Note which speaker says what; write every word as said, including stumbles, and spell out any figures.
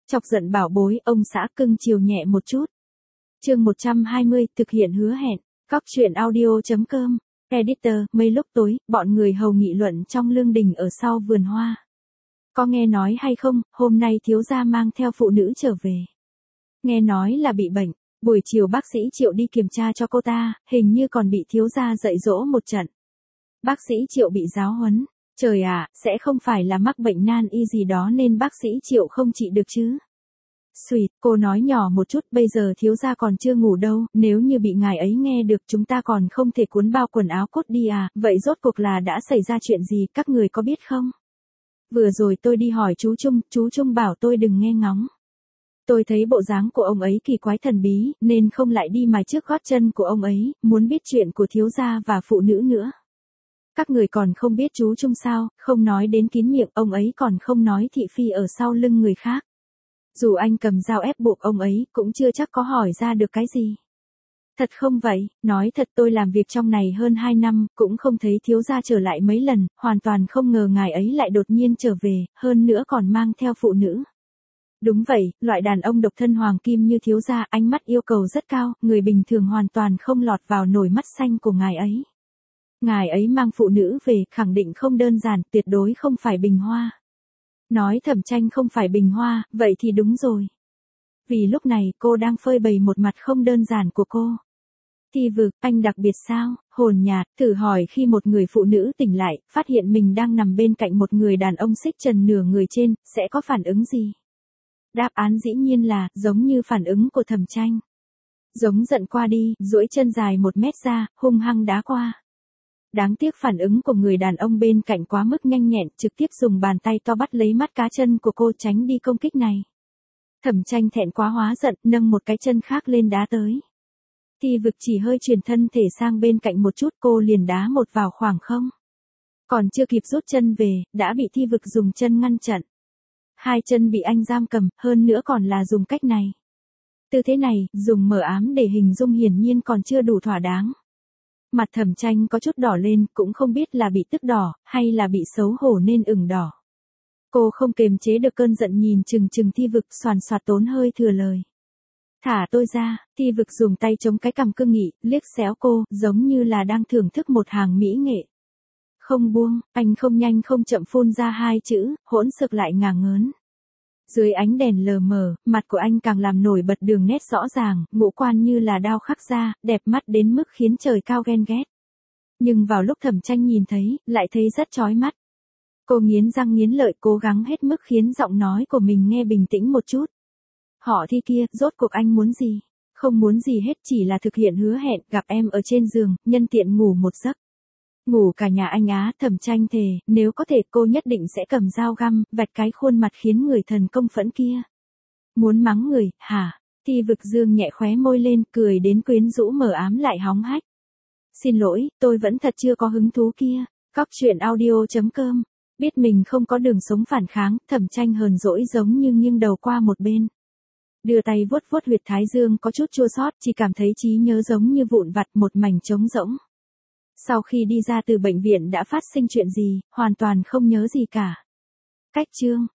Speaker 1: Chọc giận bảo bối, ông xã cưng chiều nhẹ một chút. Chương một trăm hai mươi, thực hiện hứa hẹn. Cóc truyện audio chấm com. Editor, mấy lúc tối, bọn người hầu nghị luận trong lương đình ở sau vườn hoa. Có nghe nói hay không, hôm nay thiếu gia mang theo phụ nữ trở về. Nghe nói là bị bệnh, buổi chiều bác sĩ Triệu đi kiểm tra cho cô ta, hình như còn bị thiếu gia dạy dỗ một trận. Bác sĩ Triệu bị giáo huấn. Trời ạ, à, sẽ không phải là mắc bệnh nan y gì đó nên bác sĩ Triệu không trị được chứ. Xuyệt, cô nói nhỏ một chút, bây giờ thiếu gia còn chưa ngủ đâu, nếu như bị ngài ấy nghe được chúng ta còn không thể cuốn bao quần áo cốt đi à, vậy rốt cuộc là đã xảy ra chuyện gì, các người có biết không? Vừa rồi tôi đi hỏi chú Trung, chú Trung bảo tôi đừng nghe ngóng. Tôi thấy bộ dáng của ông ấy kỳ quái thần bí, nên không lại đi mài trước gót chân của ông ấy, muốn biết chuyện của thiếu gia và phụ nữ nữa. Các người còn không biết chú Trung sao, không nói đến kín miệng, ông ấy còn không nói thị phi ở sau lưng người khác. Dù anh cầm dao ép buộc ông ấy, cũng chưa chắc có hỏi ra được cái gì. Thật không vậy, nói thật tôi làm việc trong này hơn hai năm, cũng không thấy thiếu gia trở lại mấy lần, hoàn toàn không ngờ ngài ấy lại đột nhiên trở về, hơn nữa còn mang theo phụ nữ. Đúng vậy, loại đàn ông độc thân hoàng kim như thiếu gia, ánh mắt yêu cầu rất cao, người bình thường hoàn toàn không lọt vào nổi mắt xanh của ngài ấy. Ngài ấy mang phụ nữ về, khẳng định không đơn giản, tuyệt đối không phải bình hoa. Nói Thẩm Tranh không phải bình hoa, vậy thì đúng rồi. Vì lúc này, cô đang phơi bày một mặt không đơn giản của cô. Thi Vực, anh đặc biệt sao, hồn nhạt, thử hỏi khi một người phụ nữ tỉnh lại, phát hiện mình đang nằm bên cạnh một người đàn ông xích trần nửa người trên, sẽ có phản ứng gì? Đáp án dĩ nhiên là, giống như phản ứng của Thẩm Tranh. Giống giận qua đi, duỗi chân dài một mét ra, hung hăng đá qua. Đáng tiếc phản ứng của người đàn ông bên cạnh quá mức nhanh nhẹn, trực tiếp dùng bàn tay to bắt lấy mắt cá chân của cô tránh đi công kích này. Thẩm Tranh thẹn quá hóa giận, nâng một cái chân khác lên đá tới. Thi Vực chỉ hơi chuyển thân thể sang bên cạnh một chút, cô liền đá một vào khoảng không. Còn chưa kịp rút chân về, đã bị Thi Vực dùng chân ngăn chặn. Hai chân bị anh giam cầm, hơn nữa còn là dùng cách này. Tư thế này, dùng mờ ám để hình dung hiển nhiên còn chưa đủ thỏa đáng. Mặt Thẩm Tranh có chút đỏ lên, cũng không biết là bị tức đỏ, hay là bị xấu hổ nên ửng đỏ. Cô không kềm chế được cơn giận nhìn chừng chừng Thi Vực, xoàn xoạt tốn hơi thừa lời. Thả tôi ra, Thi Vực dùng tay chống cái cằm cương nghị, liếc xéo cô, giống như là đang thưởng thức một hàng mỹ nghệ. Không buông, anh không nhanh không chậm phun ra hai chữ, hỗn xược lại ngả ngớn. Dưới ánh đèn lờ mờ, mặt của anh càng làm nổi bật đường nét rõ ràng, ngũ quan như là đao khắc ra, đẹp mắt đến mức khiến trời cao ghen ghét. Nhưng vào lúc Thẩm Tranh nhìn thấy, lại thấy rất chói mắt. Cô nghiến răng nghiến lợi, cố gắng hết mức khiến giọng nói của mình nghe bình tĩnh một chút. Họ Thi kia, rốt cuộc anh muốn gì? Không muốn gì hết, chỉ là thực hiện hứa hẹn, gặp em ở trên giường, nhân tiện ngủ một giấc. Ngủ cả nhà anh á, Thẩm Tranh thề, nếu có thể cô nhất định sẽ cầm dao găm, vạch cái khuôn mặt khiến người thần công phẫn kia. Muốn mắng người, hả? Thi Vực dương nhẹ khóe môi lên, cười đến quyến rũ mờ ám lại hóng hách. Xin lỗi, tôi vẫn thật chưa có hứng thú kia. Cóc truyện audio chấm com. Biết mình không có đường sống phản kháng, Thẩm Tranh hờn dỗi giống như nghiêng đầu qua một bên. Đưa tay vuốt vuốt huyệt thái dương có chút chua xót, chỉ cảm thấy trí nhớ giống như vụn vặt, một mảnh trống rỗng. Sau khi đi ra từ bệnh viện đã phát sinh chuyện gì, hoàn toàn không nhớ gì cả. Cách chương.